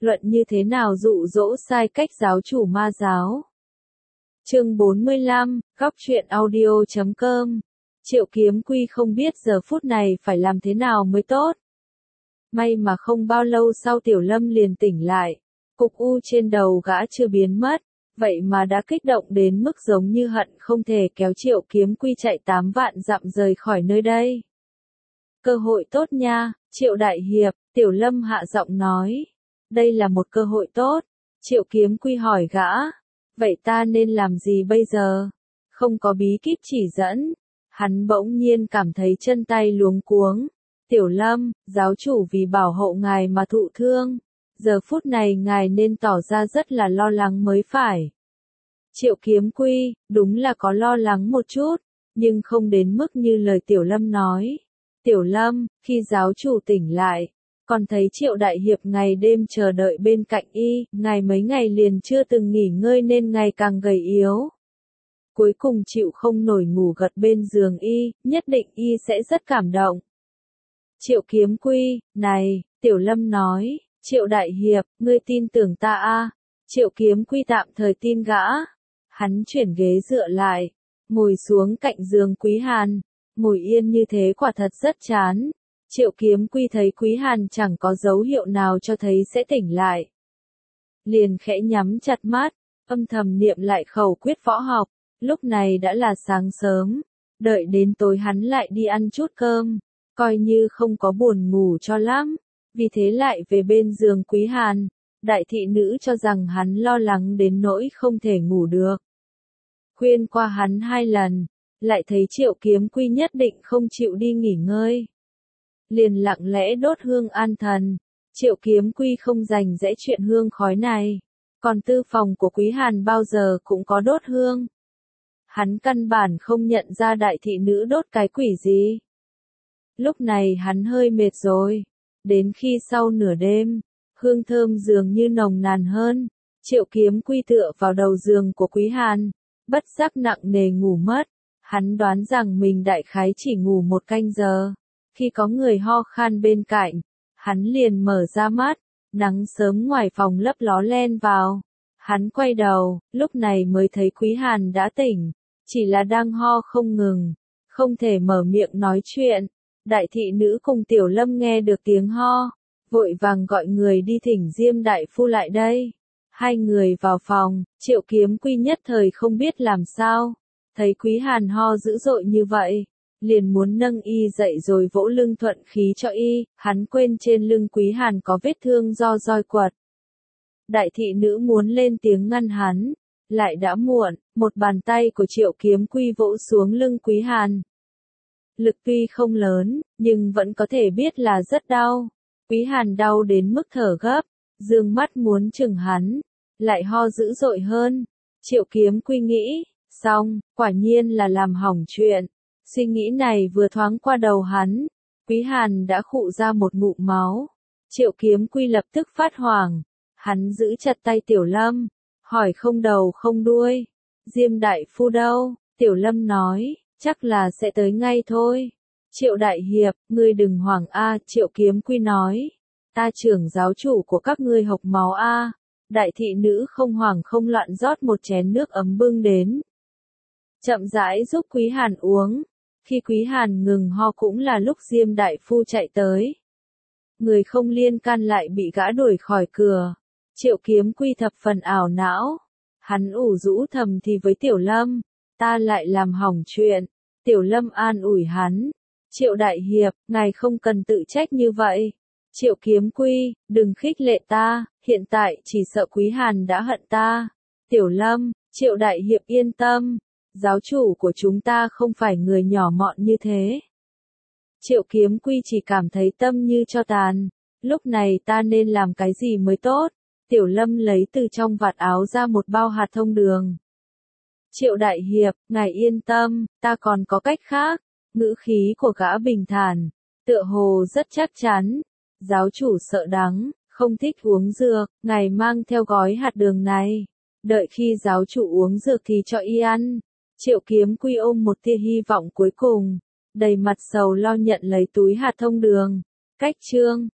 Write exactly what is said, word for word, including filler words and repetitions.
luận như thế nào dụ dỗ sai cách giáo chủ ma giáo. Chương bốn mươi lăm, góc truyện audio chấm com. Triệu Kiếm Quy không biết giờ phút này phải làm thế nào mới tốt. May mà không bao lâu sau Tiểu Lâm liền tỉnh lại, cục u trên đầu gã chưa biến mất, vậy mà đã kích động đến mức giống như hận không thể kéo Triệu Kiếm Quy chạy tám vạn dặm rời khỏi nơi đây. Cơ hội tốt nha, Triệu Đại Hiệp, Tiểu Lâm hạ giọng nói. Đây là một cơ hội tốt. Triệu Kiếm Quy hỏi gã. Vậy ta nên làm gì bây giờ? Không có bí kíp chỉ dẫn. Hắn bỗng nhiên cảm thấy chân tay luống cuống. Tiểu Lâm, giáo chủ vì bảo hộ ngài mà thụ thương. Giờ phút này ngài nên tỏ ra rất là lo lắng mới phải. Triệu Kiếm Quy, đúng là có lo lắng một chút, nhưng không đến mức như lời Tiểu Lâm nói. Tiểu Lâm, khi giáo chủ tỉnh lại, còn thấy Triệu Đại Hiệp ngày đêm chờ đợi bên cạnh y, ngài mấy ngày liền chưa từng nghỉ ngơi nên ngày càng gầy yếu. Cuối cùng chịu không nổi ngủ gật bên giường y, nhất định y sẽ rất cảm động. Triệu Kiếm Quy, này, Tiểu Lâm nói, Triệu Đại Hiệp, ngươi tin tưởng ta a? Triệu Kiếm Quy tạm thời tin gã. Hắn chuyển ghế dựa lại, ngồi xuống cạnh giường Quý Hàn. Ngồi yên như thế quả thật rất chán. Triệu Kiếm Quy thấy Quý Hàn chẳng có dấu hiệu nào cho thấy sẽ tỉnh lại. Liền khẽ nhắm chặt mắt, âm thầm niệm lại khẩu quyết võ học. Lúc này đã là sáng sớm, đợi đến tối hắn lại đi ăn chút cơm, coi như không có buồn ngủ cho lắm. Vì thế lại về bên giường Quý Hàn, đại thị nữ cho rằng hắn lo lắng đến nỗi không thể ngủ được. Khuyên qua hắn hai lần, lại thấy Triệu Kiếm Quy nhất định không chịu đi nghỉ ngơi. Liền lặng lẽ đốt hương an thần. Triệu Kiếm Quy không rành rẽ chuyện hương khói này, còn tư phòng của Quý Hàn bao giờ cũng có đốt hương. Hắn căn bản không nhận ra đại thị nữ đốt cái quỷ gì. Lúc này hắn hơi mệt rồi, đến khi sau nửa đêm, hương thơm dường như nồng nàn hơn, Triệu Kiếm Quy tựa vào đầu giường của Quý Hàn, bất giác nặng nề ngủ mất. Hắn đoán rằng mình đại khái chỉ ngủ một canh giờ. Khi có người ho khan bên cạnh, hắn liền mở ra mắt, nắng sớm ngoài phòng lấp ló len vào. Hắn quay đầu, lúc này mới thấy Quý Hàn đã tỉnh, chỉ là đang ho không ngừng, không thể mở miệng nói chuyện. Đại thị nữ cùng Tiểu Lâm nghe được tiếng ho, vội vàng gọi người đi thỉnh Diêm đại phu lại đây. Hai người vào phòng, Triệu Kiếm Quy nhất thời không biết làm sao, thấy Quý Hàn ho dữ dội như vậy, liền muốn nâng y dậy rồi vỗ lưng thuận khí cho y. Hắn quên trên lưng Quý Hàn có vết thương do roi quật. Đại thị nữ muốn lên tiếng ngăn hắn, lại đã muộn. Một bàn tay của Triệu Kiếm Quy vỗ xuống lưng Quý Hàn. Lực tuy không lớn, nhưng vẫn có thể biết là rất đau. Quý Hàn đau đến mức thở gấp, dương mắt muốn chừng hắn, lại ho dữ dội hơn. Triệu Kiếm Quy nghĩ, xong, quả nhiên là làm hỏng chuyện. Suy nghĩ này vừa thoáng qua đầu hắn, Quý Hàn đã khụ ra một ngụm máu. Triệu Kiếm Quy lập tức phát hoảng, hắn giữ chặt tay Tiểu Lâm, hỏi không đầu không đuôi, Diêm đại phu đâu? Tiểu Lâm nói, chắc là sẽ tới ngay thôi. Triệu Đại Hiệp, ngươi đừng hoảng a. Triệu Kiếm Quy nói, ta trưởng giáo chủ của các ngươi hộc máu a. Đại thị nữ không hoảng không loạn rót một chén nước ấm bưng đến, chậm rãi giúp Quý Hàn uống. Khi Quý Hàn ngừng ho cũng là lúc Diêm đại phu chạy tới. Người không liên can lại bị gã đuổi khỏi cửa. Triệu Kiếm Quy thập phần ảo não. Hắn ủ rũ thầm thì với Tiểu Lâm, ta lại làm hỏng chuyện. Tiểu Lâm an ủi hắn, Triệu Đại Hiệp, ngài không cần tự trách như vậy. Triệu Kiếm Quy, đừng khích lệ ta, hiện tại chỉ sợ Quý Hàn đã hận ta. Tiểu Lâm, Triệu Đại Hiệp yên tâm, giáo chủ của chúng ta không phải người nhỏ mọn như thế. Triệu Kiếm Quy chỉ cảm thấy tâm như cho tàn, lúc này ta nên làm cái gì mới tốt? Tiểu Lâm lấy từ trong vạt áo ra một bao hạt thông đường. Triệu Đại Hiệp, ngài yên tâm, ta còn có cách khác. Ngữ khí của gã bình thản, tựa hồ rất chắc chắn. Giáo chủ sợ đắng, không thích uống dược, ngài mang theo gói hạt đường này. Đợi khi giáo chủ uống dược thì cho y ăn. Triệu Kiếm Quy ôm một tia hy vọng cuối cùng, đầy mặt sầu lo nhận lấy túi hạt thông đường. Cách chương